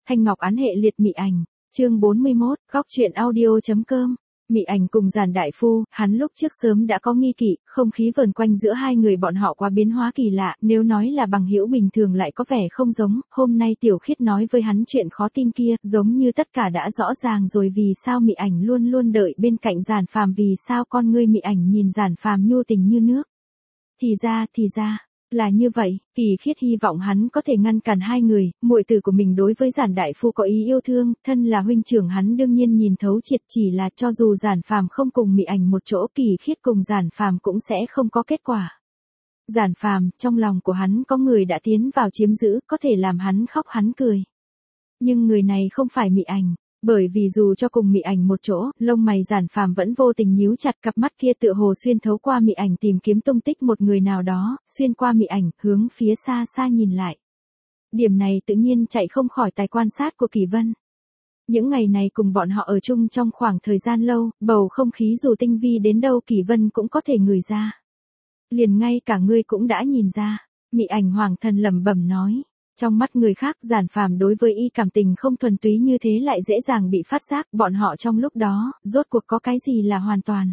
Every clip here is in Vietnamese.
Thanh Ngọc án hệ liệt Mị Ảnh, chương 41, góc truyện audio.com. Mị Ảnh cùng Giản đại phu, hắn lúc trước sớm đã có nghi kỵ, không khí vờn quanh giữa hai người bọn họ quá biến hóa kỳ lạ, nếu nói là bằng hữu bình thường lại có vẻ không giống, hôm nay Tiểu Khiết nói với hắn chuyện khó tin kia, giống như tất cả đã rõ ràng rồi vì sao Mị Ảnh luôn luôn đợi bên cạnh Giản Phàm, vì sao con ngươi Mị Ảnh nhìn Giản Phàm nhu tình như nước. Thì ra, là như vậy, Kỳ Khiết hy vọng hắn có thể ngăn cản hai người, muội tử của mình đối với Giản đại phu có ý yêu thương, thân là huynh trưởng hắn đương nhiên nhìn thấu triệt, chỉ là cho dù Giản Phàm không cùng Mị Ảnh một chỗ, Kỳ Khiết cùng Giản Phàm cũng sẽ không có kết quả. Giản Phàm, trong lòng của hắn có người đã tiến vào chiếm giữ, có thể làm hắn khóc hắn cười. Nhưng người này không phải Mị Ảnh. Bởi vì dù cho cùng Mị Ảnh một chỗ, lông mày Giản Phàm vẫn vô tình nhíu chặt, cặp mắt kia tựa hồ xuyên thấu qua Mị Ảnh tìm kiếm tung tích một người nào đó, xuyên qua Mị Ảnh, hướng phía xa xa nhìn lại. Điểm này tự nhiên chạy không khỏi tài quan sát của Kỳ Vân. Những ngày này cùng bọn họ ở chung trong khoảng thời gian lâu, bầu không khí dù tinh vi đến đâu Kỳ Vân cũng có thể ngửi ra. Liền ngay cả ngươi cũng đã nhìn ra, Mị Ảnh hoàng thần lẩm bẩm nói. Trong mắt người khác, Giản Phàm đối với y cảm tình không thuần túy như thế lại dễ dàng bị phát giác, bọn họ trong lúc đó, rốt cuộc có cái gì là hoàn toàn.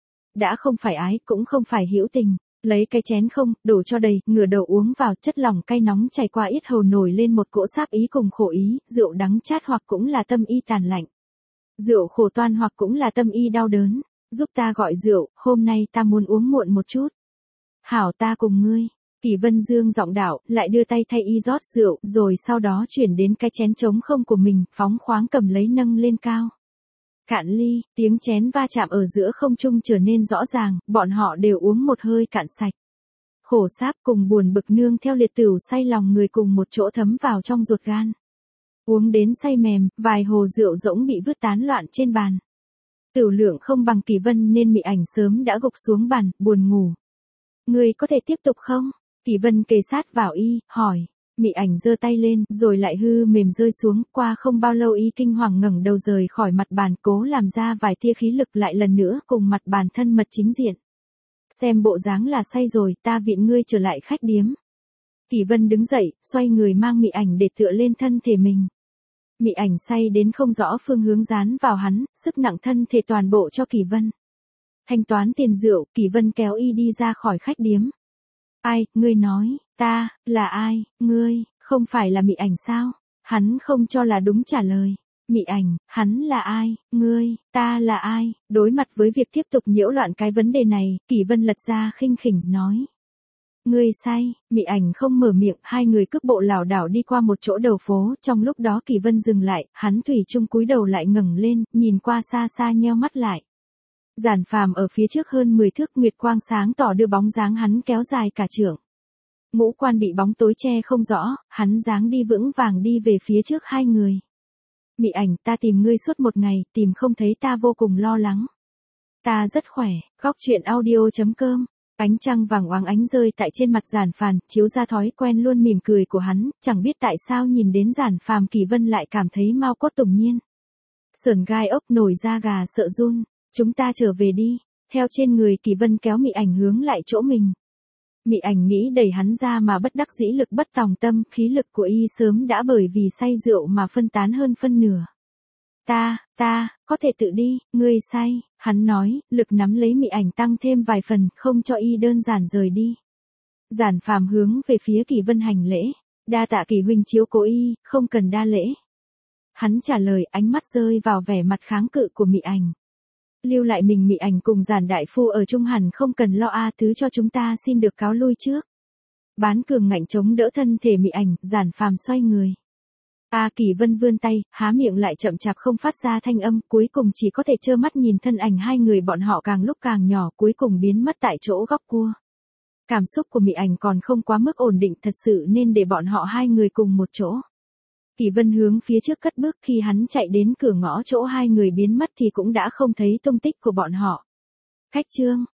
Đã không phải ái, cũng không phải hữu tình, lấy cái chén không, đổ cho đầy, ngửa đầu uống vào, chất lỏng cay nóng chảy qua yết hầu nổi lên một cỗ sáp ý cùng khổ ý, rượu đắng chát hoặc cũng là tâm y tàn lạnh. Rượu khổ toan hoặc cũng là tâm y đau đớn, giúp ta gọi rượu, hôm nay ta muốn uống muộn một chút. Hảo, ta cùng ngươi. Kỳ Vân dương giọng đạo, lại đưa tay thay y rót rượu, rồi sau đó chuyển đến cái chén trống không của mình, phóng khoáng cầm lấy nâng lên cao. Cạn ly, tiếng chén va chạm ở giữa không trung trở nên rõ ràng, bọn họ đều uống một hơi cạn sạch. Khổ sáp cùng buồn bực nương theo liệt tửu say lòng người cùng một chỗ thấm vào trong ruột gan. Uống đến say mềm, vài hồ rượu rỗng bị vứt tán loạn trên bàn. Tửu lượng không bằng Kỳ Vân nên Mị Ảnh sớm đã gục xuống bàn, buồn ngủ. Ngươi có thể tiếp tục không? Kỳ Vân kề sát vào y, hỏi. Mị Ảnh giơ tay lên, rồi lại hư mềm rơi xuống, qua không bao lâu y kinh hoàng ngẩng đầu rời khỏi mặt bàn, cố làm ra vài tia khí lực lại lần nữa cùng mặt bàn thân mật chính diện. Xem bộ dáng là say rồi, ta viện ngươi trở lại khách điếm. Kỳ Vân đứng dậy, xoay người mang Mị Ảnh để tựa lên thân thể mình. Mị Ảnh say đến không rõ phương hướng dán vào hắn, sức nặng thân thể toàn bộ cho Kỳ Vân. Thanh toán tiền rượu, Kỳ Vân kéo y đi ra khỏi khách điếm. Ai, ngươi nói, ta, là ai, ngươi, không phải là Mị Ảnh sao? Hắn không cho là đúng trả lời. Mị Ảnh, hắn là ai, ngươi, ta là ai? Đối mặt với việc tiếp tục nhiễu loạn cái vấn đề này, Kỳ Vân lật ra khinh khỉnh nói. Ngươi say, Mị Ảnh không mở miệng, hai người cước bộ lảo đảo đi qua một chỗ đầu phố, trong lúc đó Kỳ Vân dừng lại, hắn thủy chung cúi đầu lại ngẩng lên, nhìn qua xa xa nheo mắt lại. Giản Phàm ở phía trước hơn 10 thước, nguyệt quang sáng tỏ đưa bóng dáng hắn kéo dài cả trượng. Ngũ quan bị bóng tối che không rõ, hắn dáng đi vững vàng đi về phía trước hai người. Mị Ảnh, ta tìm ngươi suốt một ngày, tìm không thấy ta vô cùng lo lắng. Ta rất khỏe, góc truyện audio.com. Ánh trăng vàng oáng ánh rơi tại trên mặt Giản Phàm, chiếu ra thói quen luôn mỉm cười của hắn, chẳng biết tại sao nhìn đến Giản Phàm Kỳ Vân lại cảm thấy mau cốt tùng nhiên. Sởn gai ốc nổi da gà sợ run. Chúng ta trở về đi. Theo trên người Kỳ Vân kéo Mị Ảnh hướng lại chỗ mình. Mị Ảnh nghĩ đẩy hắn ra mà bất đắc dĩ lực bất tòng tâm, khí lực của y sớm đã bởi vì say rượu mà phân tán hơn phân nửa. Ta, có thể tự đi, ngươi say, hắn nói, lực nắm lấy Mị Ảnh tăng thêm vài phần, không cho y đơn giản rời đi. Giản Phàm hướng về phía Kỳ Vân hành lễ. Đa tạ Kỳ huynh chiếu cố y, không cần đa lễ. Hắn trả lời, ánh mắt rơi vào vẻ mặt kháng cự của Mị Ảnh. Lưu lại mình Mị Ảnh cùng Giản đại phu ở chung hẳn không cần lo thứ cho chúng ta xin được cáo lui trước. Bán cường ngạnh chống đỡ thân thể Mị Ảnh, Giản Phàm xoay người. Kỳ Vân vươn tay, há miệng lại chậm chạp không phát ra thanh âm, cuối cùng chỉ có thể trơ mắt nhìn thân ảnh hai người bọn họ càng lúc càng nhỏ, cuối cùng biến mất tại chỗ góc cua. Cảm xúc của Mị Ảnh còn không quá mức ổn định thật sự nên để bọn họ hai người cùng một chỗ. Kỳ Vân hướng phía trước cất bước, khi hắn chạy đến cửa ngõ chỗ hai người biến mất thì cũng đã không thấy tung tích của bọn họ. Cách chương